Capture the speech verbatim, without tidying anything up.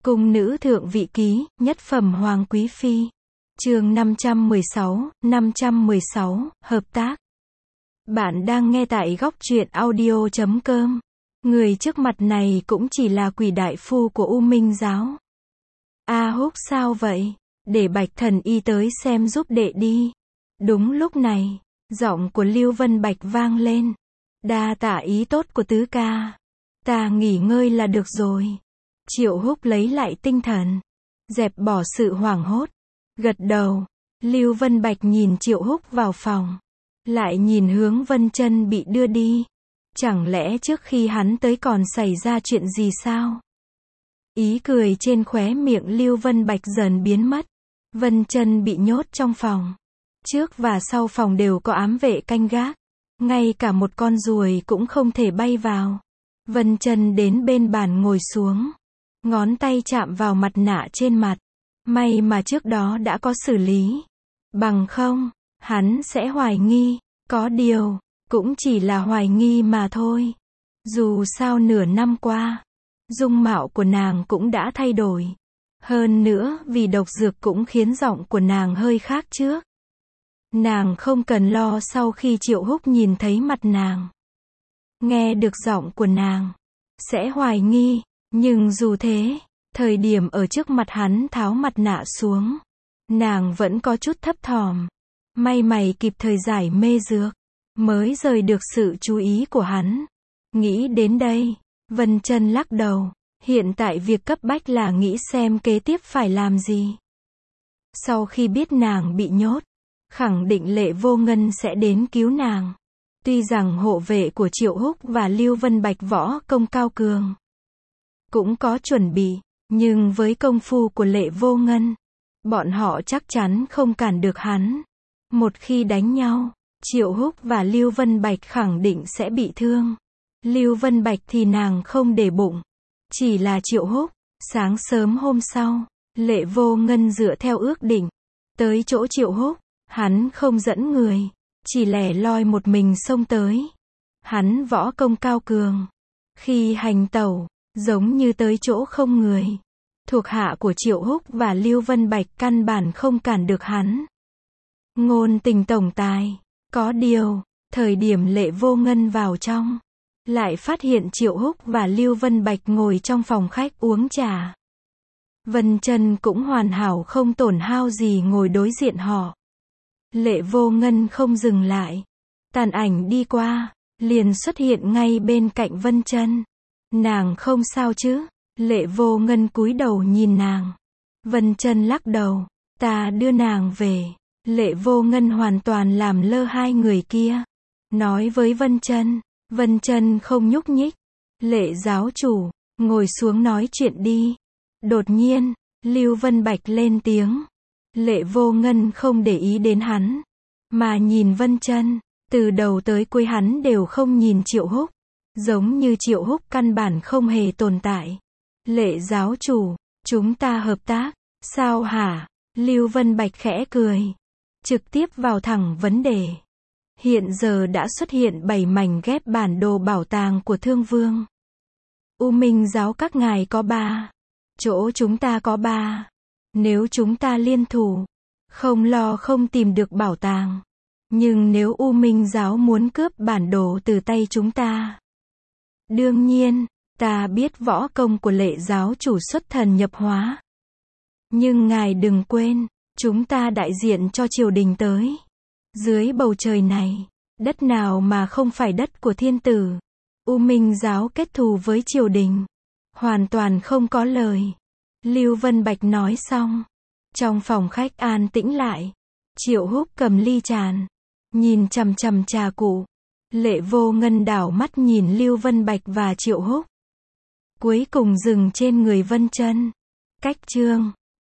Cung nữ thượng vị ký, nhất phẩm hoàng quý phi. Chương năm trăm mười sáu, năm trăm mười sáu, hợp tác. Bạn đang nghe tại góc truyện audio chấm com. Người trước mặt này cũng chỉ là quỷ đại phu của U Minh giáo. A Húc sao vậy? Để Bạch Thần Y tới xem giúp đệ đi. Đúng lúc này, giọng của Lưu Vân Bạch vang lên. Đa tạ ý tốt của tứ ca. Ta nghỉ ngơi là được rồi. Triệu Húc lấy lại tinh thần, dẹp bỏ sự hoảng hốt, gật đầu. Lưu Vân Bạch nhìn Triệu Húc vào phòng, lại nhìn hướng Vân Chân bị đưa đi. Chẳng lẽ trước khi hắn tới còn xảy ra chuyện gì sao? Ý cười trên khóe miệng Lưu Vân Bạch dần biến mất. Vân Chân bị nhốt trong phòng. Trước và sau phòng đều có ám vệ canh gác. Ngay cả một con ruồi cũng không thể bay vào. Vân Chân đến bên bàn ngồi xuống. Ngón tay chạm vào mặt nạ trên mặt. May mà trước đó đã có xử lý. Bằng không, hắn sẽ hoài nghi. Có điều, cũng chỉ là hoài nghi mà thôi. Dù sao nửa năm qua, dung mạo của nàng cũng đã thay đổi. Hơn nữa, vì độc dược cũng khiến giọng của nàng hơi khác trước. Nàng không cần lo sau khi Triệu Húc nhìn thấy mặt nàng, nghe được giọng của nàng, sẽ hoài nghi. Nhưng dù thế, thời điểm ở trước mặt hắn tháo mặt nạ xuống, nàng vẫn có chút thấp thỏm. May mày kịp thời giải mê dược, mới rời được sự chú ý của hắn. Nghĩ đến đây, Vân Chân lắc đầu. Hiện tại việc cấp bách là nghĩ xem kế tiếp phải làm gì. Sau khi biết nàng bị nhốt, khẳng định Lệ Vô Ngân sẽ đến cứu nàng. Tuy rằng hộ vệ của Triệu Húc và Lưu Vân Bạch võ công cao cường, cũng có chuẩn bị, nhưng với công phu của Lệ Vô Ngân, bọn họ chắc chắn không cản được hắn. Một khi đánh nhau, Triệu Húc và Lưu Vân Bạch khẳng định sẽ bị thương. Lưu Vân Bạch thì nàng không để bụng, chỉ là Triệu Húc. Sáng sớm hôm sau, Lệ Vô Ngân dựa theo ước định, tới chỗ Triệu Húc. Hắn không dẫn người, chỉ lẻ loi một mình xông tới. Hắn võ công cao cường, khi hành tẩu, giống như tới chỗ không người. Thuộc hạ của Triệu Húc và Lưu Vân Bạch căn bản không cản được hắn. Ngôn tình tổng tài. Có điều, thời điểm Lệ Vô Ngân vào trong, lại phát hiện Triệu Húc và Lưu Vân Bạch ngồi trong phòng khách uống trà. Vân Chân cũng hoàn hảo không tổn hao gì ngồi đối diện họ. Lệ Vô Ngân không dừng lại, tàn ảnh đi qua, liền xuất hiện ngay bên cạnh Vân Chân. Nàng không sao chứ? Lệ Vô Ngân cúi đầu nhìn nàng. Vân Chân lắc đầu. Ta đưa nàng về. Lệ Vô Ngân hoàn toàn làm lơ hai người kia, nói với Vân Chân. Vân Chân không nhúc nhích. Lệ giáo chủ, ngồi xuống nói chuyện đi. Đột nhiên, Lưu Vân Bạch lên tiếng. Lệ Vô Ngân không để ý đến hắn, mà nhìn Vân Chân. Từ đầu tới cuối hắn đều không nhìn Triệu Húc, giống như Triệu Húc căn bản không hề tồn tại. Lệ giáo chủ, chúng ta hợp tác, sao hả? Lưu Vân Bạch khẽ cười, trực tiếp vào thẳng vấn đề. Hiện giờ đã xuất hiện bảy mảnh ghép bản đồ bảo tàng của Thương Vương. U Minh giáo các ngài có ba, chỗ chúng ta có ba. Nếu chúng ta liên thủ, không lo không tìm được bảo tàng. Nhưng nếu U Minh giáo muốn cướp bản đồ từ tay chúng ta, đương nhiên, ta biết võ công của Lệ giáo chủ xuất thần nhập hóa. Nhưng ngài đừng quên, chúng ta đại diện cho triều đình tới. Dưới bầu trời này, đất nào mà không phải đất của thiên tử. U Minh giáo kết thù với triều đình, hoàn toàn không có lời. Lưu Vân Bạch nói xong, trong phòng khách an tĩnh lại. Triệu Húc cầm ly tràn, nhìn chằm chằm trà cụ. Lệ Vô Ngân đảo mắt nhìn Lưu Vân Bạch và Triệu Húc, cuối cùng dừng trên người Vân Chân. Cách chương